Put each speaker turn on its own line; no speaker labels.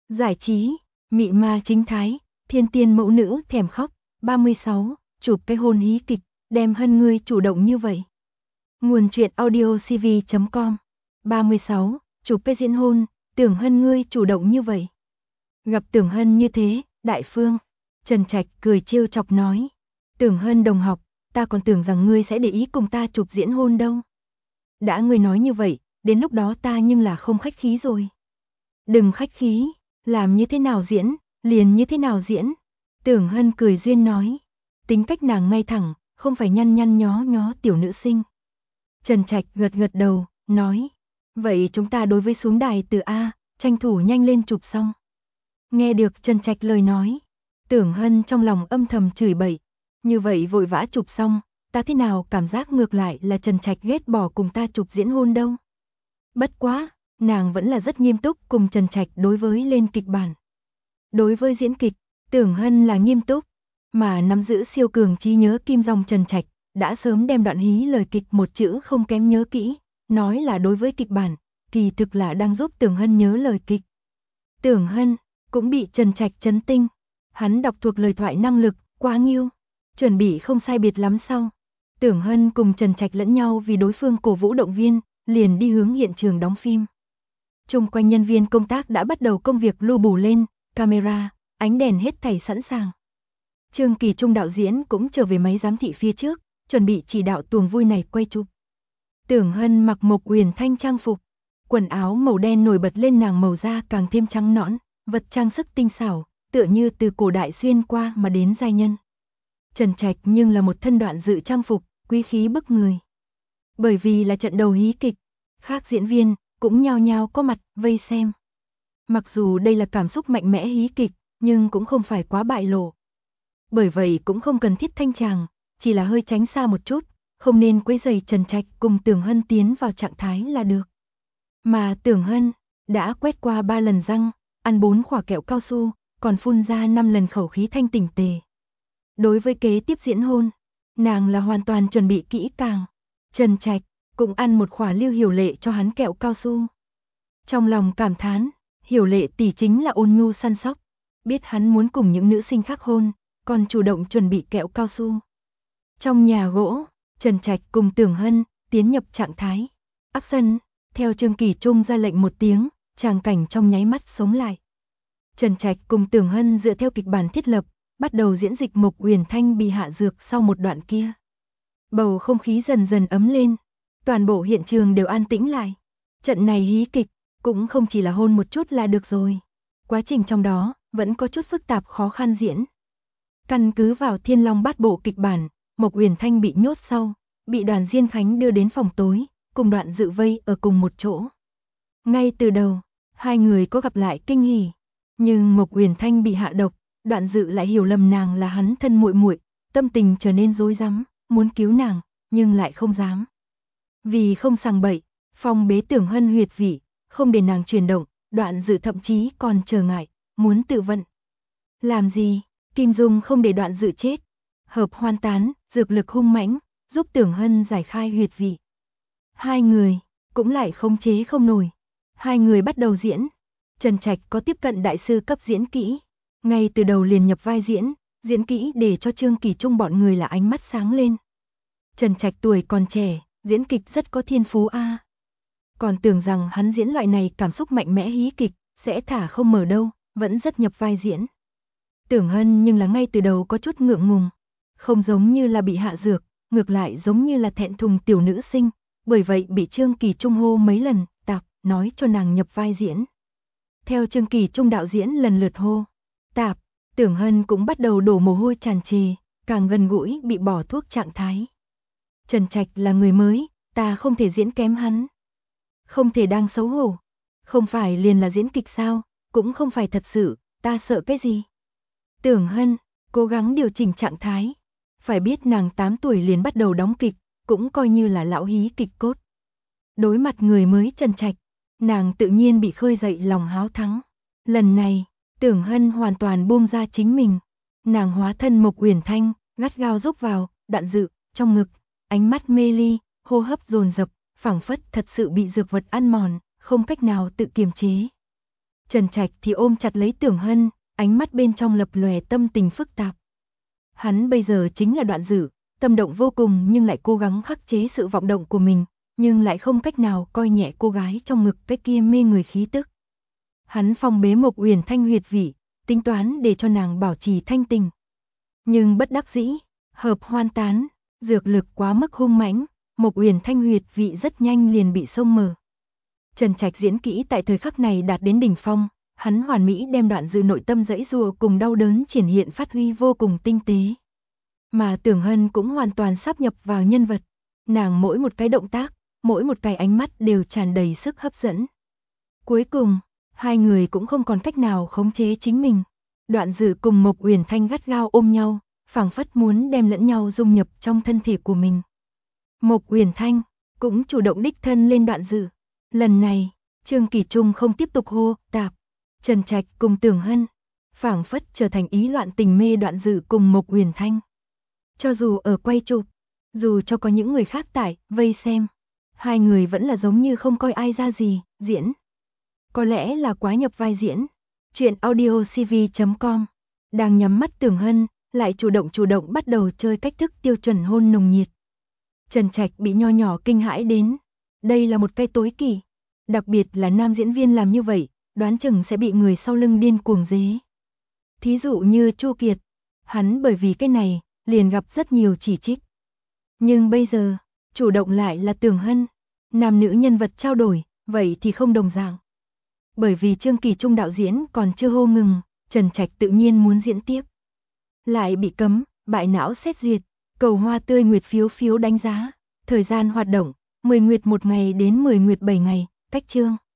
Giải trí, mị ma chính thái, thiên tiên mẫu nữ thèm khóc. 36. Chụp cái hôn hí kịch, đem Hân ngươi chủ động như vậy. Nguồn truyện audio cv.com. 36. Chụp cái diễn hôn, Tưởng Hân ngươi chủ động như vậy. Gặp Tưởng Hân như thế, đại phương. Trần Trạch cười trêu chọc nói. Tưởng Hân đồng học, ta còn tưởng rằng ngươi sẽ để ý cùng ta chụp diễn hôn đâu. Đã ngươi nói như vậy, đến lúc đó ta nhưng là không khách khí rồi. Đừng khách khí, làm như thế nào diễn, liền như thế nào diễn. Tưởng Hân cười duyên nói. Tính cách nàng ngay thẳng, không phải nhăn nhăn nhó nhó tiểu nữ sinh. Trần Trạch gật gật đầu, nói. Vậy chúng ta đối với xuống đài từ A, tranh thủ nhanh lên chụp xong. Nghe được Trần Trạch lời nói, Tưởng Hân trong lòng âm thầm chửi bậy. Như vậy vội vã chụp xong, ta thế nào cảm giác ngược lại là Trần Trạch ghét bỏ cùng ta chụp diễn hôn đâu. Bất quá, nàng vẫn là rất nghiêm túc cùng Trần Trạch đối với lên kịch bản. Đối với diễn kịch, Tưởng Hân là nghiêm túc, mà nắm giữ siêu cường trí nhớ kim dòng Trần Trạch, đã sớm đem đoạn hí lời kịch một chữ không kém nhớ kỹ, nói là đối với kịch bản, kỳ thực là đang giúp Tưởng Hân nhớ lời kịch. Tưởng Hân cũng bị Trần Trạch chấn tinh, hắn đọc thuộc lời thoại năng lực, quá nghiêu, chuẩn bị không sai biệt lắm sau. Tưởng Hân cùng Trần Trạch lẫn nhau vì đối phương cổ vũ động viên, liền đi hướng hiện trường đóng phim. Chung quanh nhân viên công tác đã bắt đầu công việc lưu bù lên, camera, ánh đèn hết thảy sẵn sàng. Trương Kỳ Trung đạo diễn cũng trở về máy giám thị phía trước, chuẩn bị chỉ đạo tuồng vui này quay chụp. Tưởng Hân mặc Mộc Uyển Thanh trang phục, quần áo màu đen nổi bật lên nàng màu da càng thêm trắng nõn, vật trang sức tinh xảo, tựa như từ cổ đại xuyên qua mà đến giai nhân. Trần Trạch nhưng là một thân đoạn dự trang phục, quý khí bức người. Bởi vì là trận đầu hí kịch, khác diễn viên cũng nhao nhao có mặt vây xem. Mặc dù đây là cảm xúc mạnh mẽ hí kịch, nhưng cũng không phải quá bại lộ. Bởi vậy cũng không cần thiết thanh tràng, chỉ là hơi tránh xa một chút, không nên quấy rầy Trần Trạch cùng Tưởng Hân tiến vào trạng thái là được. Mà Tưởng Hân đã quét qua 3 lần răng, ăn 4 quả kẹo cao su, còn phun ra 5 lần khẩu khí thanh tỉnh tề. Đối với kế tiếp diễn hôn, nàng là hoàn toàn chuẩn bị kỹ càng. Trần Trạch cũng ăn một quả Lưu Hiểu Lệ cho hắn kẹo cao su. Trong lòng cảm thán, Hiểu Lệ tỷ chính là ôn nhu săn sóc, biết hắn muốn cùng những nữ sinh khác hôn, còn chủ động chuẩn bị kẹo cao su. Trong nhà gỗ, Trần Trạch cùng Tưởng Hân tiến nhập trạng thái. Action, theo Trương Kỳ Trung ra lệnh một tiếng, tràng cảnh trong nháy mắt sống lại. Trần Trạch cùng Tưởng Hân dựa theo kịch bản thiết lập, bắt đầu diễn dịch Mộc Uyển Thanh bị hạ dược sau một đoạn kia. Bầu không khí dần dần ấm lên, toàn bộ hiện trường đều an tĩnh lại. Trận này hí kịch cũng không chỉ là hôn một chút là được rồi. Quá trình trong đó vẫn có chút phức tạp khó khăn diễn. Căn cứ vào Thiên Long Bát Bộ kịch bản, Mộc Uyển Thanh bị nhốt sau, bị Đoàn Diên Khánh đưa đến phòng tối, cùng Đoạn Dự vây ở cùng một chỗ. Ngay từ đầu, hai người có gặp lại kinh hỉ, nhưng Mộc Uyển Thanh bị hạ độc, Đoạn Dự lại hiểu lầm nàng là hắn thân muội muội, tâm tình trở nên rối rắm, muốn cứu nàng, nhưng lại không dám. Vì không sằng bậy, phong bế Tưởng Hân huyệt vị, không để nàng chuyển động, Đoạn Dự thậm chí còn trở ngại, muốn tự vận. Làm gì? Kim Dung không để Đoạn Dự chết, hợp hoan tán, dược lực hung mãnh, giúp Tưởng Hân giải khai huyệt vị. Hai người cũng lại khống chế không nổi. Hai người bắt đầu diễn. Trần Trạch có tiếp cận đại sư cấp diễn kỹ, ngay từ đầu liền nhập vai diễn kỹ để cho Trương Kỳ Trung bọn người là ánh mắt sáng lên. Trần Trạch tuổi còn trẻ, diễn kịch rất có thiên phú a. Còn tưởng rằng hắn diễn loại này cảm xúc mạnh mẽ hí kịch sẽ thả không mở đâu, vẫn rất nhập vai diễn. Tưởng Hân nhưng là ngay từ đầu có chút ngượng ngùng, không giống như là bị hạ dược, ngược lại giống như là thẹn thùng tiểu nữ sinh, bởi vậy bị Trương Kỳ Trung hô mấy lần, tạp, nói cho nàng nhập vai diễn. Theo Trương Kỳ Trung đạo diễn lần lượt hô, tạp, Tưởng Hân cũng bắt đầu đổ mồ hôi tràn trề, càng gần gũi bị bỏ thuốc trạng thái. Trần Trạch là người mới, ta không thể diễn kém hắn. Không thể đang xấu hổ. Không phải liền là diễn kịch sao, cũng không phải thật sự, ta sợ cái gì. Tưởng Hân cố gắng điều chỉnh trạng thái. Phải biết nàng 8 tuổi liền bắt đầu đóng kịch, cũng coi như là lão hí kịch cốt. Đối mặt người mới Trần Trạch, nàng tự nhiên bị khơi dậy lòng háo thắng. Lần này, Tưởng Hân hoàn toàn buông ra chính mình. Nàng hóa thân Mộc Uyển Thanh, gắt gao rúc vào Đoạn Dự trong ngực, ánh mắt mê ly, hô hấp dồn dập, phảng phất thật sự bị dược vật ăn mòn, không cách nào tự kiềm chế. Trần Trạch thì ôm chặt lấy Tưởng Hân, ánh mắt bên trong lập lòe tâm tình phức tạp. Hắn bây giờ chính là Đoạn Dự, tâm động vô cùng nhưng lại cố gắng khắc chế sự vọng động của mình, nhưng lại không cách nào coi nhẹ cô gái trong ngực cái kia mê người khí tức. Hắn phong bế Mộc Uyển Thanh huyệt vị, tính toán để cho nàng bảo trì thanh tình. Nhưng bất đắc dĩ, hợp hoan tán, dược lực quá mức hung mãnh, Mộc Uyển Thanh huyệt vị rất nhanh liền bị xông mở. Trần Trạch diễn kỹ tại thời khắc này đạt đến đỉnh phong, hắn hoàn mỹ đem Đoạn Dự nội tâm giãy giụa cùng đau đớn triển hiện phát huy vô cùng tinh tế. Mà Tưởng Hân cũng hoàn toàn sáp nhập vào nhân vật, nàng mỗi một cái động tác, mỗi một cái ánh mắt đều tràn đầy sức hấp dẫn. Cuối cùng, hai người cũng không còn cách nào khống chế chính mình. Đoạn Dự cùng Mộc Uyển Thanh gắt gao ôm nhau, phảng phất muốn đem lẫn nhau dung nhập trong thân thể của mình. Mộc Uyển Thanh cũng chủ động đích thân lên Đoạn Dự. Lần này, Trương Kỳ Trung không tiếp tục hô tạp. Trần Trạch cùng Tưởng Hân phảng phất trở thành ý loạn tình mê Đoạn Dự cùng Mộc Uyển Thanh. Cho dù ở quay chụp, dù cho có những người khác tại vây xem, hai người vẫn là giống như không coi ai ra gì, diễn. Có lẽ là quá nhập vai diễn. Truyện audiocv.com. Đang nhắm mắt Tưởng Hân, lại chủ động bắt đầu chơi cách thức tiêu chuẩn hôn nồng nhiệt. Trần Trạch bị nho nhỏ kinh hãi đến. Đây là một cái tối kỵ. Đặc biệt là nam diễn viên làm như vậy, đoán chừng sẽ bị người sau lưng điên cuồng dế. Thí dụ như Chu Kiệt, hắn bởi vì cái này, liền gặp rất nhiều chỉ trích. Nhưng bây giờ, chủ động lại là Tưởng Hân. Nam nữ nhân vật trao đổi, vậy thì không đồng dạng. Bởi vì Trương Kỳ Trung đạo diễn còn chưa hô ngừng, Trần Trạch tự nhiên muốn diễn tiếp. Lại bị cấm, bại não xét duyệt, cầu hoa tươi nguyệt phiếu đánh giá. Thời gian hoạt động, 10 nguyệt 1 ngày đến 10 nguyệt 7 ngày, cách chương.